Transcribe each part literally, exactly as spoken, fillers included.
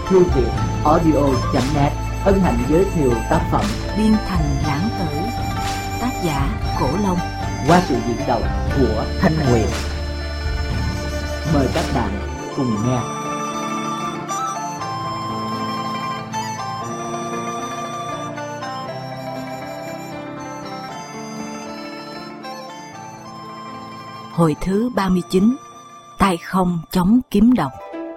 Thư viện audio chấm net hân hạnh giới thiệu tác phẩm Biên Thành Lãng Tử, tác giả Cổ Long, qua sự diễn đọc của Thanh Nguyệt. Mời các bạn cùng nghe. Hồi thứ ba mươi chín. Tay không chống kiếm độc.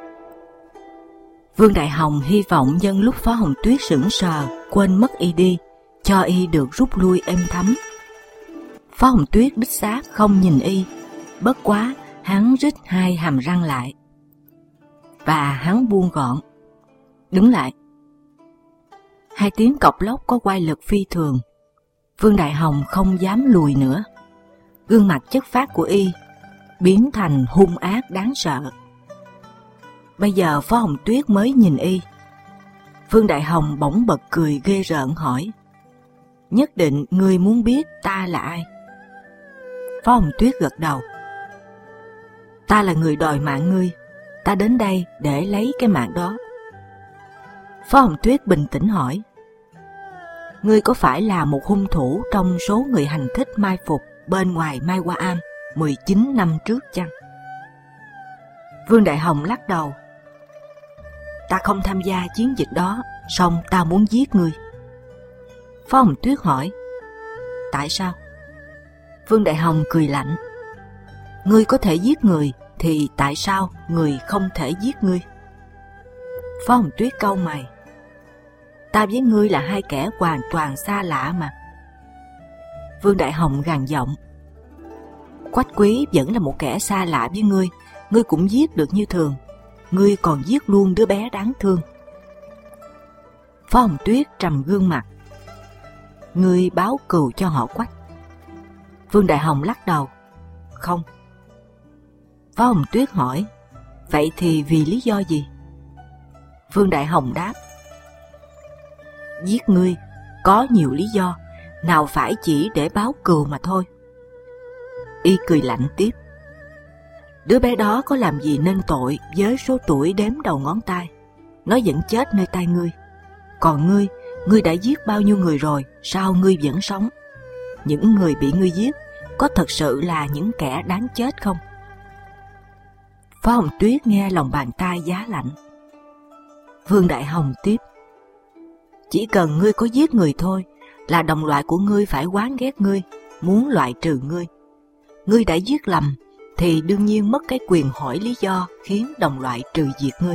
Vương Đại Hồng hy vọng nhân lúc Phó Hồng Tuyết sững sờ quên mất y đi, cho y được rút lui êm thấm. Phó Hồng Tuyết đích xác không nhìn y, bất quá hắn rít hai hàm răng lại và hắn buông gọn, đứng lại. Hai tiếng cộc lốc có oai lực phi thường. Vương Đại Hồng không dám lùi nữa. Gương mặt chất phác của y biến thành hung ác đáng sợ. Bây giờ Phó Hồng Tuyết mới nhìn y. Vương Đại Hồng bỗng bật cười ghê rợn hỏi: nhất định ngươi muốn biết ta là ai? Phó Hồng Tuyết gật đầu. Ta là người đòi mạng ngươi, ta đến đây để lấy cái mạng đó. Phó Hồng Tuyết bình tĩnh hỏi: ngươi có phải là một hung thủ trong số người hành thích mai phục bên ngoài Mai Hoa Am mười chín năm trước chăng? Vương Đại Hồng lắc đầu. Ta không tham gia chiến dịch đó, song ta muốn giết ngươi. Phó Hồng Tuyết hỏi: tại sao? Vương Đại Hồng cười lạnh. Ngươi có thể giết người, thì tại sao người không thể giết ngươi? Phó Hồng Tuyết cau mày. Ta với ngươi là hai kẻ hoàn toàn xa lạ mà. Vương Đại Hồng gằn giọng. Quách Quý vẫn là một kẻ xa lạ với ngươi, ngươi cũng giết được như thường. Ngươi còn giết luôn đứa bé đáng thương. Phó Hồng Tuyết trầm gương mặt. Ngươi báo cừu cho họ Quách. Vương Đại Hồng lắc đầu. Không. Phó Hồng Tuyết hỏi: vậy thì vì lý do gì? Vương Đại Hồng đáp: giết ngươi có nhiều lý do, nào phải chỉ để báo cừu mà thôi. Y cười lạnh tiếp. Đứa bé đó có làm gì nên tội với số tuổi đếm đầu ngón tay, nó vẫn chết nơi tay ngươi. Còn ngươi, ngươi đã giết bao nhiêu người rồi, sao ngươi vẫn sống? Những người bị ngươi giết có thật sự là những kẻ đáng chết không? Phó Hồng Tuyết nghe lòng bàn tay giá lạnh. Vương Đại Hồng tiếp: chỉ cần ngươi có giết người thôi là đồng loại của ngươi phải oán ghét ngươi, muốn loại trừ ngươi. Ngươi đã giết lầm thì đương nhiên mất cái quyền hỏi lý do khiến đồng loại trừ diệt ngươi.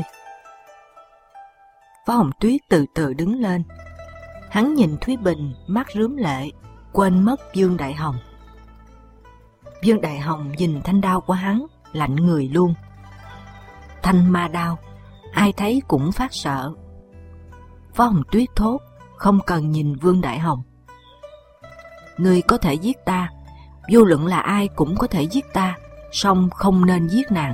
Phó Hồng Tuyết từ từ đứng lên. Hắn nhìn Thúy Bình mắt rướm lệ, quên mất Vương Đại Hồng. Vương Đại Hồng nhìn thanh đao của hắn, lạnh người luôn. Thanh ma đao, ai thấy cũng phát sợ. Phó Hồng Tuyết thốt, không cần nhìn Vương Đại Hồng. Ngươi có thể giết ta, vô luận là ai cũng có thể giết ta, song không nên giết nàng.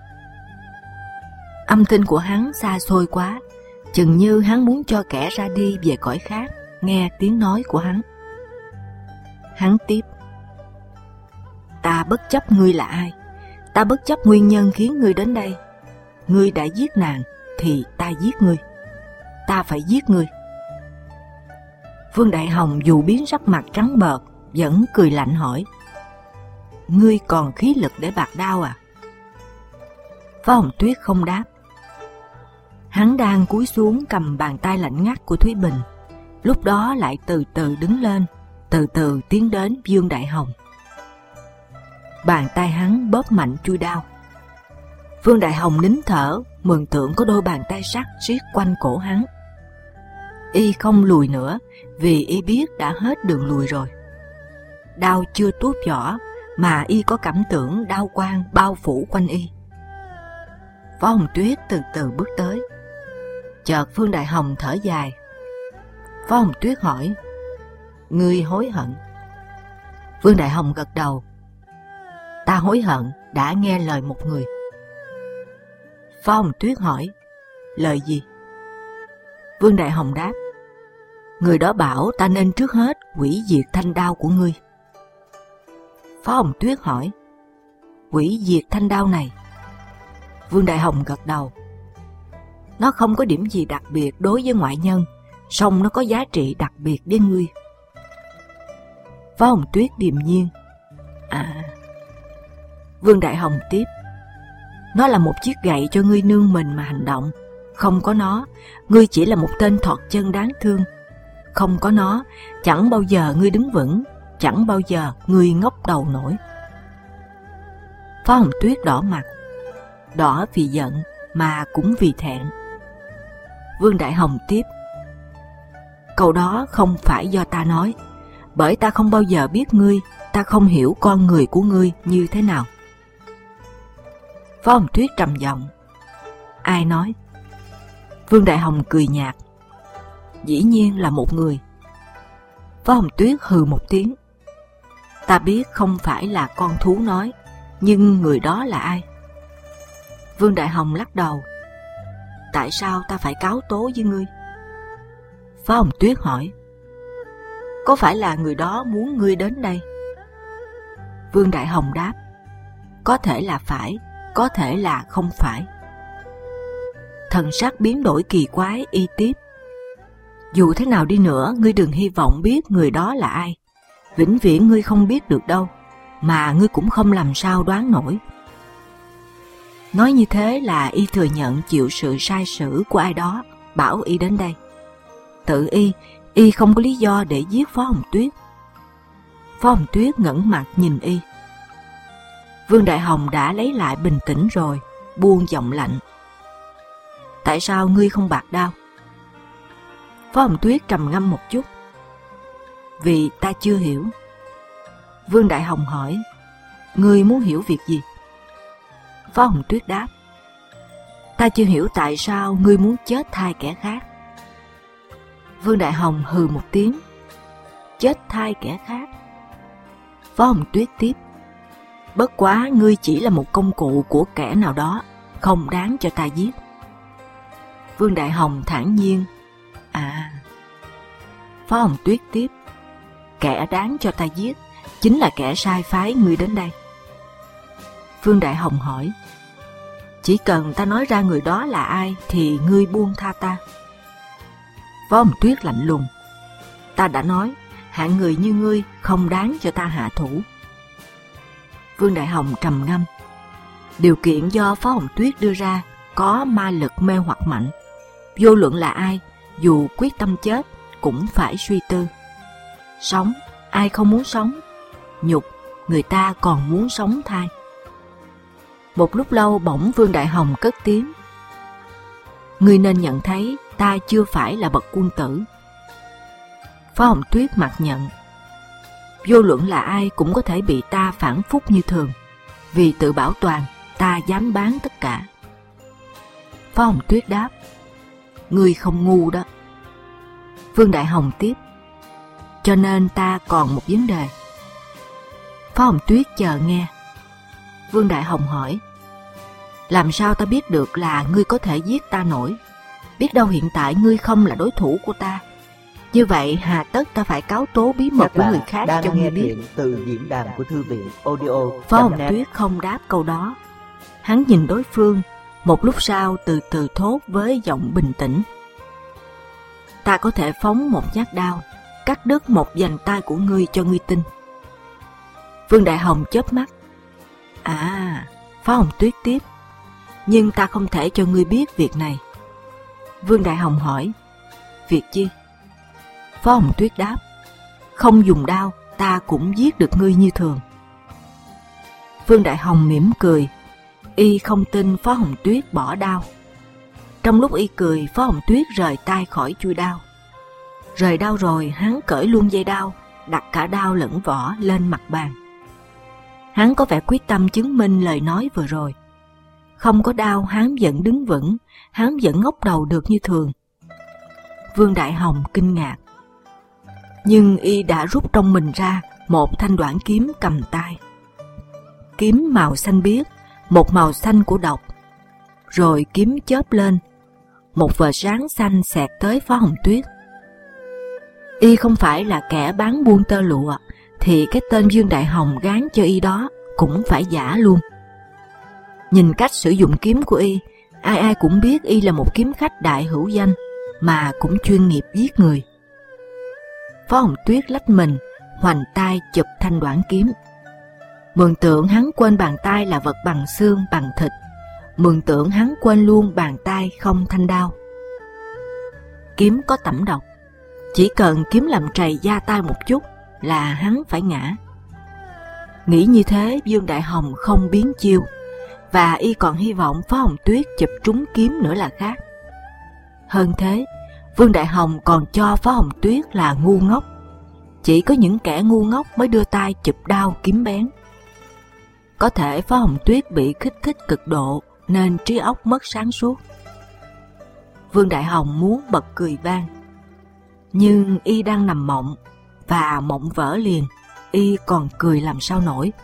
Âm thanh của hắn xa xôi quá, chừng như hắn muốn cho kẻ ra đi về cõi khác nghe tiếng nói của hắn. Hắn tiếp: ta bất chấp ngươi là ai, ta bất chấp nguyên nhân khiến ngươi đến đây. Ngươi đã giết nàng thì ta giết ngươi, ta phải giết ngươi. Vương Đại Hồng dù biến sắc mặt trắng bệch vẫn cười lạnh hỏi: ngươi còn khí lực để bạc đao à? Phó Hồng Tuyết không đáp. Hắn đang cúi xuống cầm bàn tay lạnh ngắt của Thúy Bình, lúc đó lại từ từ đứng lên, từ từ tiến đến Vương Đại Hồng. Bàn tay hắn bóp mạnh chuôi đao. Vương Đại Hồng nín thở, mường tượng có đôi bàn tay sắt siết quanh cổ hắn. Y không lùi nữa, vì y biết đã hết đường lùi rồi. Đao chưa tuốt vỏ mà y có cảm tưởng đao quang bao phủ quanh y. Phó Hồng Tuyết từ từ bước tới. Chợt Vương Đại Hồng thở dài. Phó Hồng Tuyết hỏi: ngươi hối hận? Vương Đại Hồng gật đầu. Ta hối hận đã nghe lời một người. Phó Hồng Tuyết hỏi: lời gì? Vương Đại Hồng đáp: người đó bảo ta nên trước hết hủy diệt thanh đao của ngươi. Phó Hồng Tuyết hỏi: hủy diệt thanh đao này? Vương Đại Hồng gật đầu. Nó không có điểm gì đặc biệt đối với ngoại nhân, song nó có giá trị đặc biệt với ngươi. Phó Hồng Tuyết điềm nhiên. À. Vương Đại Hồng tiếp. Nó là một chiếc gậy cho ngươi nương mình mà hành động. Không có nó, ngươi chỉ là một tên thọt chân đáng thương. Không có nó, chẳng bao giờ ngươi đứng vững, chẳng bao giờ ngươi ngóc đầu nổi. Phó Hồng Tuyết đỏ mặt, đỏ vì giận mà cũng vì thẹn. Vương Đại Hồng tiếp. Câu đó không phải do ta nói, bởi ta không bao giờ biết ngươi, ta không hiểu con người của ngươi như thế nào. Phó Hồng Tuyết trầm giọng. Ai nói? Vương Đại Hồng cười nhạt. Dĩ nhiên là một người. Phó Hồng Tuyết hừ một tiếng. Ta biết không phải là con thú nói, nhưng người đó là ai? Vương Đại Hồng lắc đầu. Tại sao ta phải cáo tố với ngươi? Phó Hồng Tuyết hỏi. Có phải là người đó muốn ngươi đến đây? Vương Đại Hồng đáp. Có thể là phải, có thể là không phải. Thần sắc biến đổi kỳ quái, y tiếp. Dù thế nào đi nữa, ngươi đừng hy vọng biết người đó là ai. Vĩnh viễn ngươi không biết được đâu, mà ngươi cũng không làm sao đoán nổi. Nói như thế là y thừa nhận chịu sự sai sử của ai đó, bảo y đến đây. Tự y, y không có lý do để giết Phó Hồng Tuyết. Phó Hồng Tuyết ngẩng mặt nhìn y. Vương Đại Hồng đã lấy lại bình tĩnh rồi, buông giọng lạnh. Tại sao ngươi không bạc đao? Phó Hồng Tuyết trầm ngâm một chút. Vì ta chưa hiểu. Vương Đại Hồng hỏi. Ngươi muốn hiểu việc gì? Phó Hồng Tuyết đáp. Ta chưa hiểu tại sao ngươi muốn chết thay kẻ khác. Vương Đại Hồng hừ một tiếng. Chết thay kẻ khác. Phó Hồng Tuyết tiếp. Bất quá ngươi chỉ là một công cụ của kẻ nào đó, không đáng cho ta giết. Vương Đại Hồng thản nhiên. À. Phó Hồng Tuyết tiếp. Kẻ đáng cho ta giết chính là kẻ sai phái ngươi đến đây. Vương Đại Hồng hỏi. Chỉ cần ta nói ra người đó là ai thì ngươi buông tha ta. Phó Hồng Tuyết lạnh lùng. Ta đã nói, hạng người như ngươi không đáng cho ta hạ thủ. Vương Đại Hồng trầm ngâm. Điều kiện do Phó Hồng Tuyết đưa ra có ma lực mê hoặc mạnh. Vô luận là ai, dù quyết tâm chết cũng phải suy tư. Sống, ai không muốn sống? Nhục, người ta còn muốn sống thay. Một lúc lâu bỗng Vương Đại Hồng cất tiếng. Ngươi nên nhận thấy ta chưa phải là bậc quân tử. Phó Hồng Tuyết mặc nhận. Vô luận là ai cũng có thể bị ta phản phúc như thường. Vì tự bảo toàn, ta dám bán tất cả. Phó Hồng Tuyết đáp. Ngươi không ngu đó. Vương Đại Hồng tiếp. Cho nên ta còn một vấn đề. Phó Hồng Tuyết chờ nghe. Vương Đại Hồng hỏi. Làm sao ta biết được là ngươi có thể giết ta nổi? Biết đâu hiện tại ngươi không là đối thủ của ta. Như vậy hà tất ta phải cáo tố bí mật của người khác cho ngươi biết? Từ diễn đàn của thư viện audio. Phó Hồng Tuyết không đáp câu đó. Hắn nhìn đối phương, một lúc sau từ từ thốt với giọng bình tĩnh. Ta có thể phóng một nhát đao, cắt đứt một vành tay của ngươi cho ngươi tin. Vương Đại Hồng chớp mắt. À, Phó Hồng Tuyết tiếp. Nhưng ta không thể cho ngươi biết việc này. Vương Đại Hồng hỏi. Việc chi? Phó Hồng Tuyết đáp. Không dùng đao, ta cũng giết được ngươi như thường. Vương Đại Hồng mỉm cười. Y không tin Phó Hồng Tuyết bỏ đao. Trong lúc y cười, Phó Hồng Tuyết rời tay khỏi chuôi đao. Rời đao rồi, hắn cởi luôn dây đao, đặt cả đao lẫn vỏ lên mặt bàn. Hắn có vẻ quyết tâm chứng minh lời nói vừa rồi. Không có đao, hắn vẫn đứng vững, hắn vẫn ngóc đầu được như thường. Vương Đại Hồng kinh ngạc. Nhưng y đã rút trong mình ra một thanh đoản kiếm cầm tay. Kiếm màu xanh biếc, một màu xanh của độc. Rồi kiếm chớp lên, một vệt sáng xanh xẹt tới Phó Hồng Tuyết. Y không phải là kẻ bán buôn tơ lụa, thì cái tên Vương Đại Hồng gán cho y đó cũng phải giả luôn. Nhìn cách sử dụng kiếm của y, Ai ai cũng biết y là một kiếm khách đại hữu danh, mà cũng chuyên nghiệp giết người. Phó Hồng Tuyết lách mình, hoành tay chụp thanh đoản kiếm. Mường tượng hắn quên bàn tay là vật bằng xương bằng thịt, mường tượng hắn quên luôn bàn tay không thanh đao. Kiếm có tẩm độc, chỉ cần kiếm làm trầy da tay một chút là hắn phải ngã. Nghĩ như thế, Vương Đại Hồng không biến chiêu, và y còn hy vọng Phó Hồng Tuyết chụp trúng kiếm nữa là khác. Hơn thế, Vương Đại Hồng còn cho Phó Hồng Tuyết là ngu ngốc. Chỉ có những kẻ ngu ngốc mới đưa tay chụp đao kiếm bén. Có thể Phó Hồng Tuyết bị kích thích cực độ nên trí óc mất sáng suốt. Vương Đại Hồng muốn bật cười vang, nhưng y đang nằm mộng, và mộng vỡ liền, y còn cười làm sao nổi.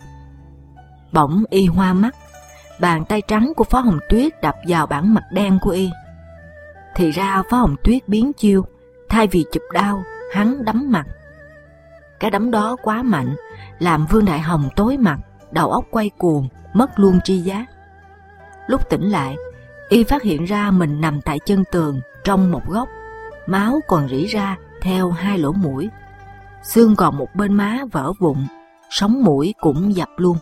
Bỗng y hoa mắt, bàn tay trắng của Phó Hồng Tuyết đập vào bản mặt đen của y. Thì ra Phó Hồng Tuyết biến chiêu, thay vì chụp đao, hắn đấm mặt. Cái đấm đó quá mạnh, làm Vương Đại Hồng tối mặt, đầu óc quay cuồng, mất luôn tri giác. Lúc tỉnh lại, y phát hiện ra mình nằm tại chân tường trong một góc, máu còn rỉ ra theo hai lỗ mũi, xương còn một bên má vỡ vụn, sống mũi cũng dập luôn.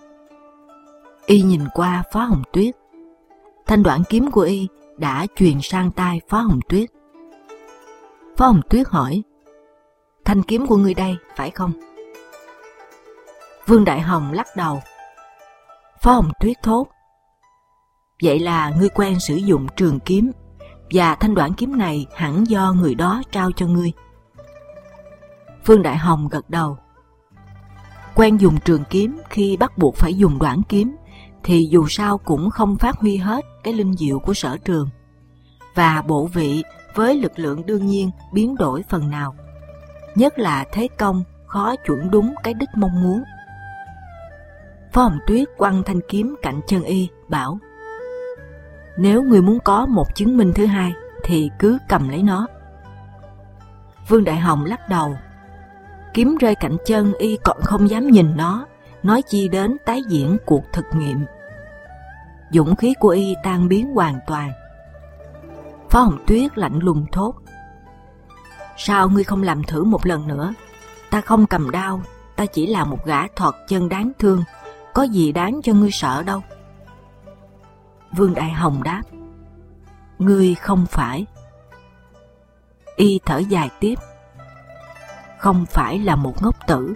Y nhìn qua Phó Hồng Tuyết, thanh đoản kiếm của y đã truyền sang tay Phó Hồng Tuyết. Phó Hồng Tuyết hỏi: thanh kiếm của ngươi đây phải không? Vương Đại Hồng lắc đầu. Phó Hồng Tuyết thốt: vậy là ngươi quen sử dụng trường kiếm, và thanh đoản kiếm này hẳn do người đó trao cho ngươi. Vương Đại Hồng gật đầu. Quen dùng trường kiếm khi bắt buộc phải dùng đoản kiếm, thì dù sao cũng không phát huy hết cái linh diệu của sở trường, và bộ vị với lực lượng đương nhiên biến đổi phần nào, nhất là thế công khó chuẩn đúng cái đích mong muốn. Phó Hồng Tuyết quăng thanh kiếm cạnh chân y, bảo: nếu ngươi muốn có một chứng minh thứ hai thì cứ cầm lấy nó. Vương Đại Hồng lắc đầu. Kiếm rơi cạnh chân y còn không dám nhìn nó, nói chi đến tái diễn cuộc thực nghiệm. Dũng khí của y tan biến hoàn toàn. Phó Hồng Tuyết lạnh lùng thốt: sao ngươi không làm thử một lần nữa? Ta không cầm đao, ta chỉ là một gã thọt chân đáng thương, có gì đáng cho ngươi sợ đâu. Vương Đại Hồng đáp: ngươi không phải. Y thở dài tiếp: không phải là một ngốc tử.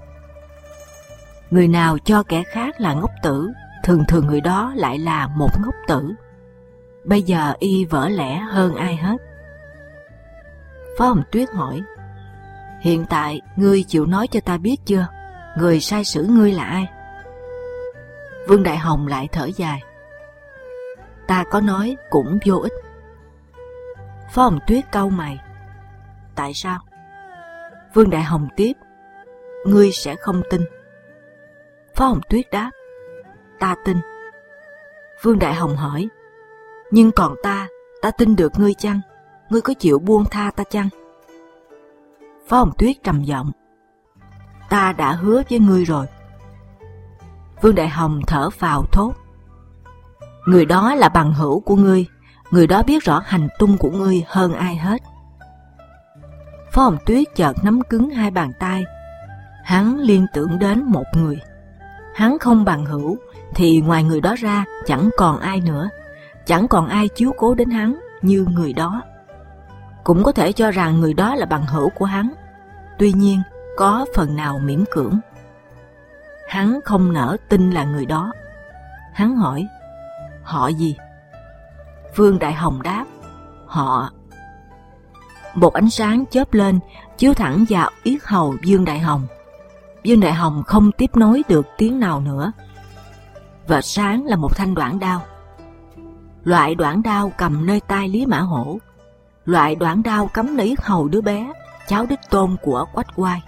Người nào cho kẻ khác là ngốc tử, thường thường người đó lại là một ngốc tử. Bây giờ y vỡ lẽ hơn ai hết. Phó Hồng Tuyết hỏi: hiện tại ngươi chịu nói cho ta biết chưa, người sai xử ngươi là ai? Vương Đại Hồng lại thở dài: ta có nói cũng vô ích. Phó Hồng Tuyết cau mày: tại sao? Vương Đại Hồng tiếp: ngươi sẽ không tin. Phó Hồng Tuyết đáp: ta tin. Vương Đại Hồng hỏi: nhưng còn ta, ta tin được ngươi chăng? Ngươi có chịu buông tha ta chăng? Phó Hồng Tuyết trầm giọng: ta đã hứa với ngươi rồi. Vương Đại Hồng thở phào thốt: người đó là bằng hữu của ngươi, người đó biết rõ hành tung của ngươi hơn ai hết. Phó Hồng Tuyết chợt nắm cứng hai bàn tay. Hắn liên tưởng đến một người. Hắn không bằng hữu thì ngoài người đó ra chẳng còn ai nữa, chẳng còn ai chiếu cố đến hắn như người đó. Cũng có thể cho rằng người đó là bằng hữu của hắn, tuy nhiên có phần nào miễn cưỡng. Hắn không nỡ tin là người đó. Hắn hỏi: họ gì? Vương Đại Hồng đáp: họ. Một ánh sáng chớp lên, chiếu thẳng vào yết hầu Vương Đại Hồng. Vương Đại Hồng không tiếp nối được tiếng nào nữa. Vệt sáng là một thanh đoản đao. Loại đoản đao cầm nơi tay Lý Mã Hổ, loại đoản đao cắm nơi yết hầu đứa bé, cháu đích tôn của Quách Oai.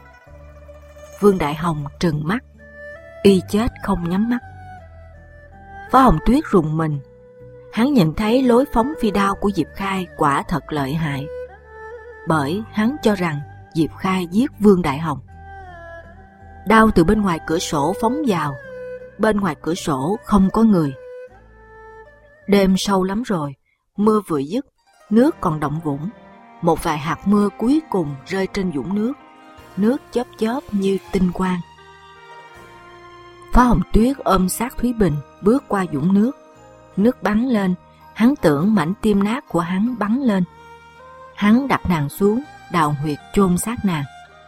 Vương Đại Hồng trừng mắt, y chết không nhắm mắt. Phó Hồng Tuyết rùng mình. Hắn nhận thấy lối phóng phi đao của Diệp Khai quả thật lợi hại, bởi hắn cho rằng Diệp Khai giết Vương Đại Hồng. Đao từ bên ngoài cửa sổ phóng vào, bên ngoài cửa sổ không có người. Đêm sâu lắm rồi, mưa vừa dứt, nước còn đọng vũng. Một vài hạt mưa cuối cùng rơi trên vũng nước, nước chớp chớp như tinh quang. Phó Hồng Tuyết ôm sát Thúy Bình bước qua vũng nước. Nước bắn lên, hắn tưởng mảnh tim nát của hắn bắn lên. Hắn đặt nàng xuống, đào huyệt chôn xác nàng.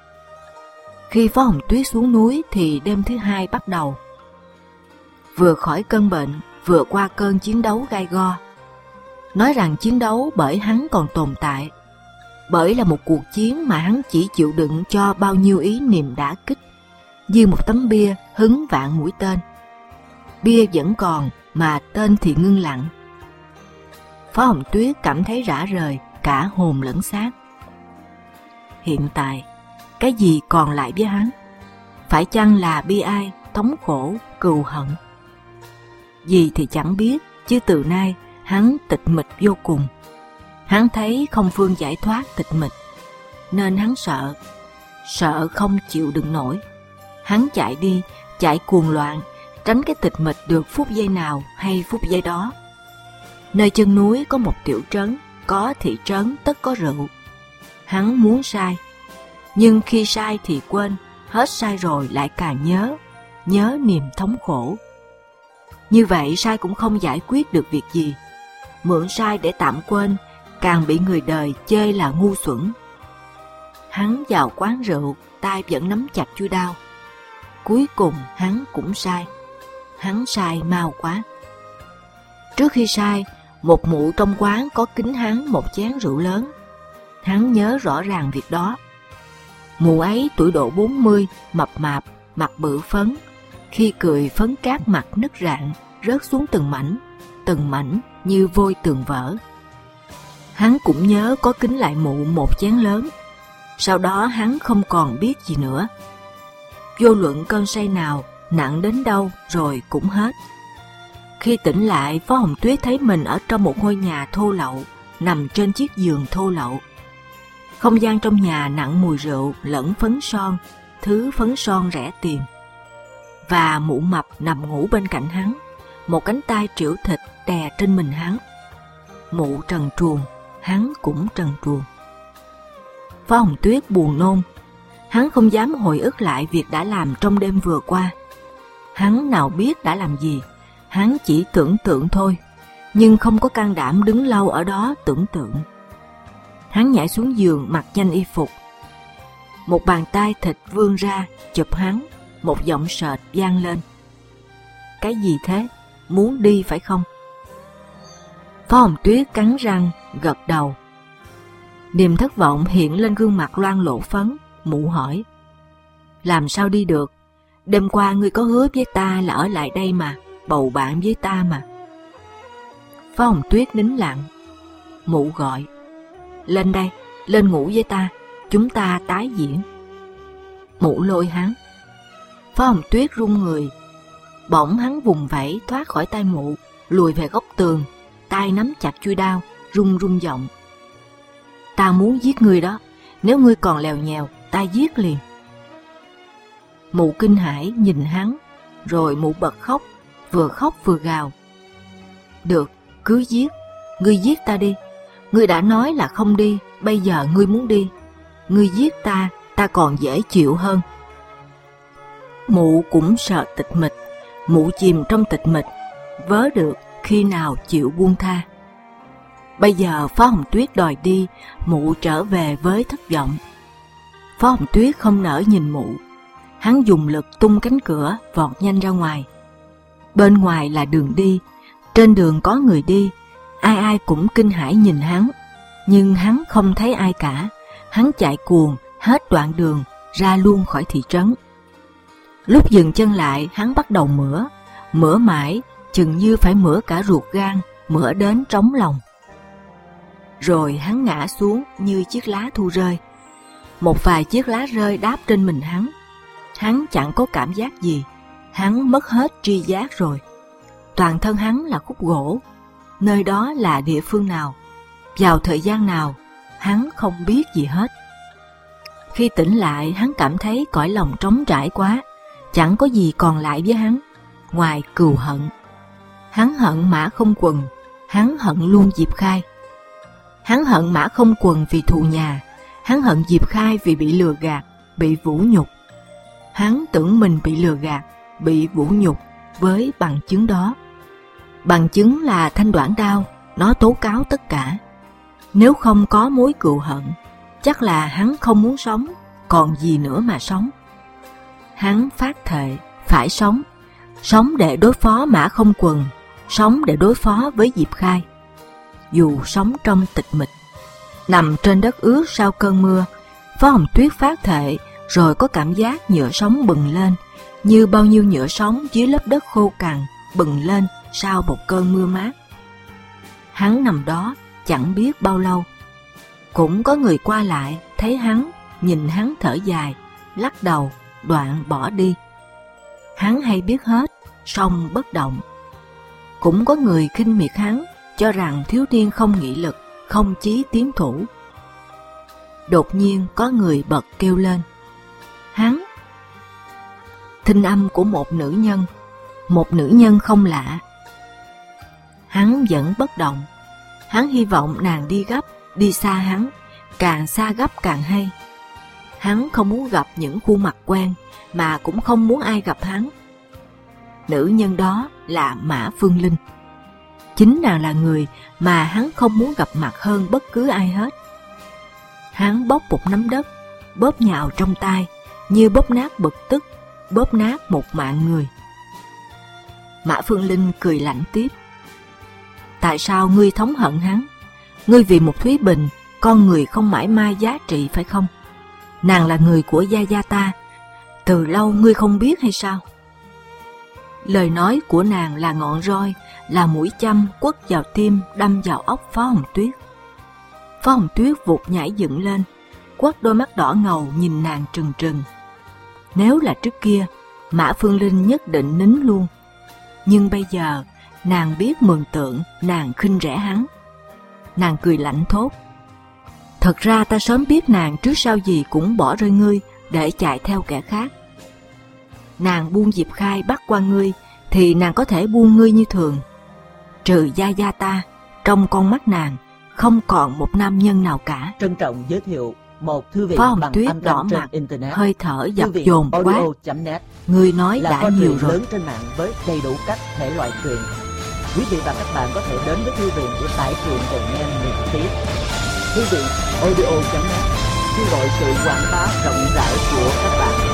Khi Phó Hồng Tuyết xuống núi thì đêm thứ hai bắt đầu. Vừa khỏi cơn bệnh, vừa qua cơn chiến đấu gay go. Nói rằng chiến đấu bởi hắn còn tồn tại, bởi là một cuộc chiến mà hắn chỉ chịu đựng cho bao nhiêu ý niệm đả kích, như một tấm bia hứng vạn mũi tên. Bia vẫn còn mà tên thì ngưng lặng. Phó Hồng Tuyết cảm thấy rã rời cả hồn lẫn xác. Hiện tại, cái gì còn lại với hắn? Phải chăng là bi ai, thống khổ, cừu hận? Gì thì chẳng biết, chứ từ nay hắn tịch mịch vô cùng. Hắn thấy không phương giải thoát tịch mịch, nên hắn sợ, sợ không chịu đựng nổi. Hắn chạy đi, chạy cuồng loạn, tránh cái tịch mịch được phút giây nào hay phút giây đó. Nơi chân núi có một tiểu trấn, có thị trấn tất có rượu. Hắn muốn sai, nhưng khi sai thì quên, hết sai rồi lại càng nhớ, nhớ niềm thống khổ. Như vậy sai cũng không giải quyết được việc gì. Mượn sai để tạm quên, càng bị người đời chê là ngu xuẩn. Hắn vào quán rượu, tay vẫn nắm chặt chuôi đao. Cuối cùng hắn cũng sai. Hắn sai mau quá. Trước khi sai, một mụ trong quán có kính hắn một chén rượu lớn. Hắn nhớ rõ ràng việc đó. Mụ ấy tuổi độ bốn mươi, mập mạp, mặt bự phấn. Khi cười phấn cát mặt nứt rạn, rớt xuống từng mảnh, từng mảnh như vôi tường vỡ. Hắn cũng nhớ có kính lại mụ một chén lớn. Sau đó hắn không còn biết gì nữa. Vô luận cơn say nào, nặng đến đâu rồi cũng hết. Khi tỉnh lại, Phó Hồng Tuyết thấy mình ở trong một ngôi nhà thô lậu, nằm trên chiếc giường thô lậu. Không gian trong nhà nặng mùi rượu lẫn phấn son, thứ phấn son rẻ tiền. Và mụ mập nằm ngủ bên cạnh hắn, một cánh tay trĩu thịt đè trên mình hắn. Mụ trần truồng, hắn cũng trần truồng. Phó Hồng Tuyết buồn nôn. Hắn không dám hồi ức lại việc đã làm trong đêm vừa qua. Hắn nào biết đã làm gì, hắn chỉ tưởng tượng thôi, nhưng không có can đảm đứng lâu ở đó tưởng tượng. Hắn nhảy xuống giường mặc nhanh y phục. Một bàn tay thịt vươn ra chụp hắn, một giọng sệt vang lên. Cái gì thế? Muốn đi phải không? Phó Hồng Tuyết cắn răng, gật đầu. Niềm thất vọng hiện lên gương mặt loang lổ phấn. Mụ hỏi, làm sao đi được? Đêm qua ngươi có hứa với ta là ở lại đây mà, bầu bạn với ta mà. Phó Hồng Tuyết nín lặng. Mụ gọi, lên đây, lên ngủ với ta, chúng ta tái diễn. Mụ lôi hắn. Phó Hồng Tuyết run người. Bỗng hắn vùng vẫy thoát khỏi tay mụ, lùi về góc tường, tay nắm chặt chuôi đao, run run giọng. Ta muốn giết ngươi đó, nếu ngươi còn lèo nhèo, ta giết liền. Mụ kinh hãi nhìn hắn, rồi mụ bật khóc, vừa khóc vừa gào. Được, cứ giết, ngươi giết ta đi. Ngươi đã nói là không đi, bây giờ ngươi muốn đi. Ngươi giết ta, ta còn dễ chịu hơn. Mụ cũng sợ tịch mịch, mụ chìm trong tịch mịch, vớ được khi nào chịu buông tha. Bây giờ Phó Hồng Tuyết đòi đi, mụ trở về với thất vọng. Phó Hồng Tuyết không nỡ nhìn mụ. Hắn dùng lực tung cánh cửa, vọt nhanh ra ngoài. Bên ngoài là đường đi, trên đường có người đi, ai ai cũng kinh hãi nhìn hắn. Nhưng hắn không thấy ai cả, hắn chạy cuồng hết đoạn đường, ra luôn khỏi thị trấn. Lúc dừng chân lại, hắn bắt đầu mửa, mửa mãi, chừng như phải mửa cả ruột gan, mửa đến trống lòng. Rồi hắn ngã xuống như chiếc lá thu rơi. Một vài chiếc lá rơi đáp trên mình hắn. Hắn chẳng có cảm giác gì, hắn mất hết tri giác rồi. Toàn thân hắn là khúc gỗ. Nơi đó là địa phương nào, vào thời gian nào, hắn không biết gì hết. Khi tỉnh lại, hắn cảm thấy cõi lòng trống trải quá, chẳng có gì còn lại với hắn, ngoài cừu hận. Hắn hận Mã Không Quần, Hắn hận luôn Diệp Khai. Hắn hận Mã Không Quần vì thù nhà. Hắn hận Diệp Khai vì bị lừa gạt, bị vũ nhục. Hắn tưởng mình bị lừa gạt, bị vũ nhục với bằng chứng đó. Bằng chứng là thanh đoản đao, nó tố cáo tất cả. Nếu không có mối cừu hận, chắc là hắn không muốn sống, còn gì nữa mà sống. Hắn phát thệ phải sống, sống để đối phó Mã Không Quần, sống để đối phó với Diệp Khai. Dù sống trong tịch mịch, nằm trên đất ướt sau cơn mưa, Phó Hồng Tuyết phát thệ rồi có cảm giác nhựa sống bừng lên, như bao nhiêu nhựa sống dưới lớp đất khô cằn bừng lên sau một cơn mưa mát. Hắn nằm đó chẳng biết bao lâu. Cũng có người qua lại thấy hắn, nhìn hắn thở dài, lắc đầu, đoạn bỏ đi. Hắn hay biết hết, song bất động. Cũng có người khinh miệt hắn, cho rằng thiếu niên không nghị lực, không chí tiến thủ. Đột nhiên có người bật kêu lên: hắn! Thinh âm của một nữ nhân, một nữ nhân không lạ. Hắn vẫn bất động. Hắn hy vọng nàng đi gấp, đi xa hắn, càng xa gấp càng hay. Hắn không muốn gặp những khuôn mặt quen, mà cũng không muốn ai gặp hắn. Nữ nhân đó là Mã Phương Linh. Chính nàng là người mà hắn không muốn gặp mặt hơn bất cứ ai hết. Hắn bóp một nắm đất, bóp nhào trong tay, như bóp nát bực tức, bóp nát một mạng người. Mã Phương Linh cười lạnh tiếp: tại sao ngươi thống hận hắn? Ngươi vì một Thúy Bình, con người không mãi mai giá trị phải không? Nàng là người của gia gia ta, từ lâu ngươi không biết hay sao? Lời nói của nàng là ngọn roi, là mũi châm quất vào tim, đâm vào óc Phó Hồng Tuyết. Phó Hồng Tuyết vụt nhảy dựng lên, quất đôi mắt đỏ ngầu nhìn nàng trừng trừng. Nếu là trước kia, Mã Phương Linh nhất định nín luôn. Nhưng bây giờ, nàng biết mường tượng nàng khinh rẻ hắn. Nàng cười lạnh thốt: thật ra ta sớm biết nàng trước sau gì cũng bỏ rơi ngươi để chạy theo kẻ khác. Nàng buông Diệp Khai bắt qua ngươi, thì nàng có thể buông ngươi như thường. Trừ gia gia ta, trong con mắt nàng không còn một nam nhân nào cả. Trân trọng giới thiệu một thư viện Phó Hồng bằng Tuyết âm đỏ thanh trên mặt, internet. hơi thở dập Thư viện dồn quá. audio.net Ngươi nói là đã kho nhiều truyện rồi. lớn trên mạng với đầy đủ các thể loại truyện. Quý vị và các bạn có thể đến với thư viện để tải truyện về nghe miễn phí. Thư viện audio.net kêu gọi sự quảng bá rộng rãi của các bạn.